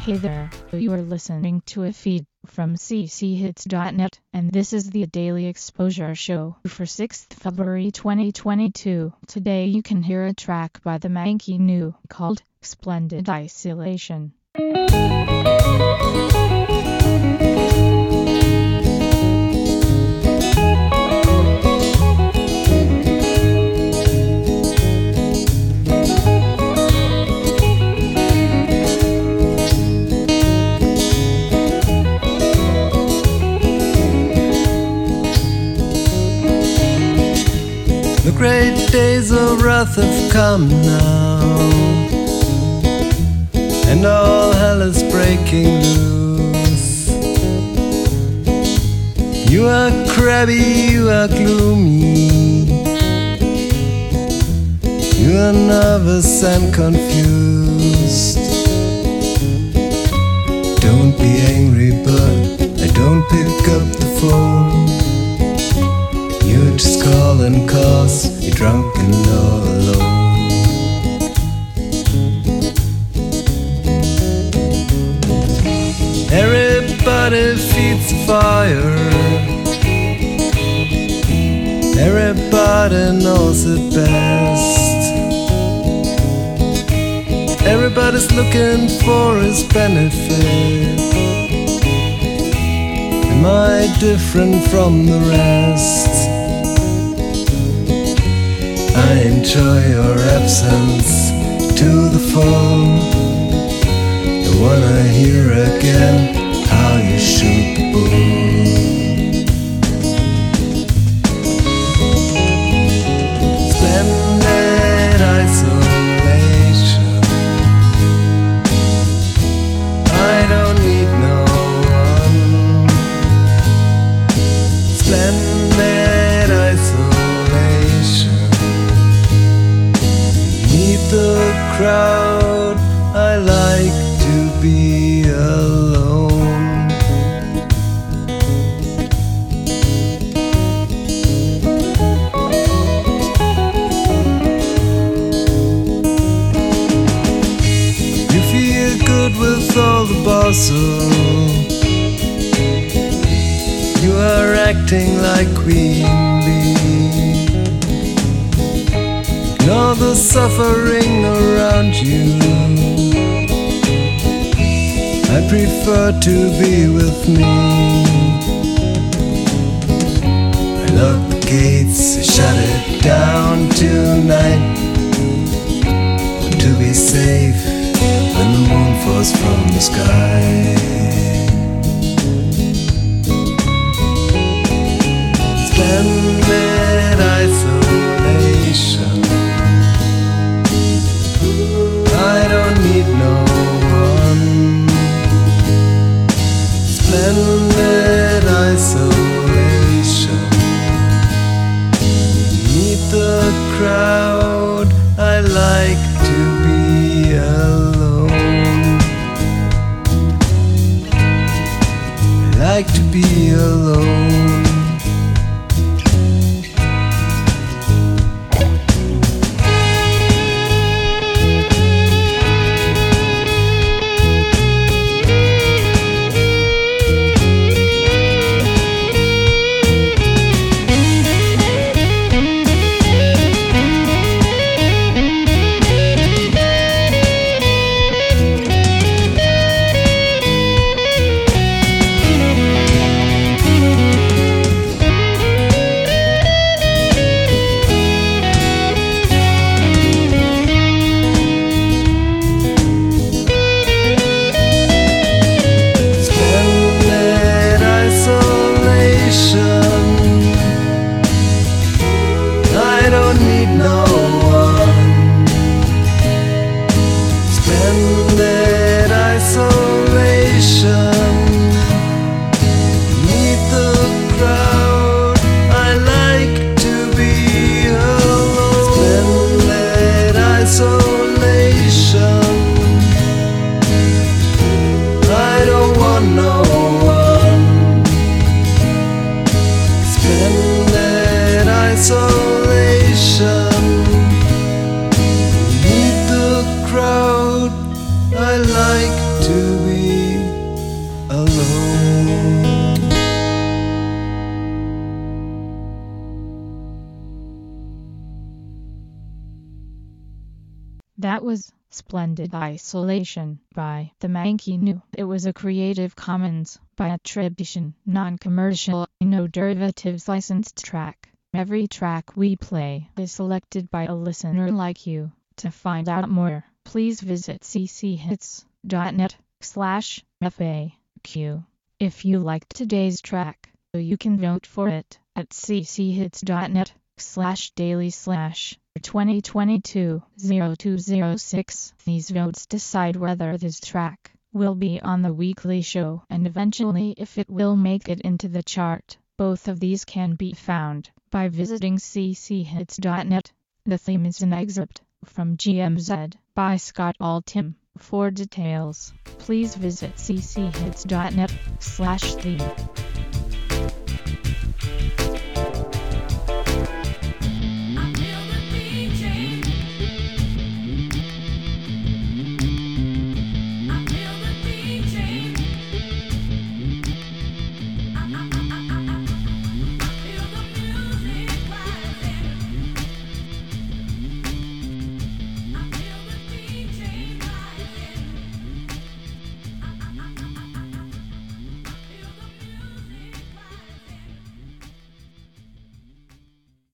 Hey there, you are listening to a feed from cchits.net, and this is the Daily Exposure Show for 6th February 2022. Today you can hear a track by the Manky New called Splendid Isolation. The great days of wrath have come now, and all hell is breaking loose. You are crabby, you are gloomy, you are nervous and confused. Don't be angry, but I don't pick up the phone. You just call and cause you're drunk and all alone. Everybody feeds the fire, everybody knows it best. Everybody's looking for his benefit. Am I different from the rest? I enjoy your absence to the full. I wanna hear again how you shoot the bull. Splendid isolation. I don't need no one. Splendid isolation. The crowd, I like to be alone. You feel good with all the bustle. You are acting like Queen Bee. All the suffering around you, I prefer to be with me. I lock the gates, I shut it down tonight. Want to be safe when the moon falls from the sky. Splendid isolation. I don't need no one. Splendid isolation. Meet the crowd, I like to be alone. I like to be alone. I don't need no one. Splendid isolation. Meet the crowd, I like to be alone. Splendid isolation. I don't want no one. Splendid isolation. Meet the crowd, I like to be That was Splendid Isolation by The Mankey New. It was a Creative Commons by attribution, non-commercial, no derivatives licensed track. Every track we play is selected by a listener like you. To find out more, please visit cchits.net/FAQ. If you liked today's track, you can vote for it at cchits.net/daily/2022-0206. These votes decide whether this track will be on the weekly show and eventually if it will make it into the chart. Both of these can be found by visiting cchits.net. The theme is an excerpt from GMZ by Scott Altham. For details, please visit cchits.net/theme.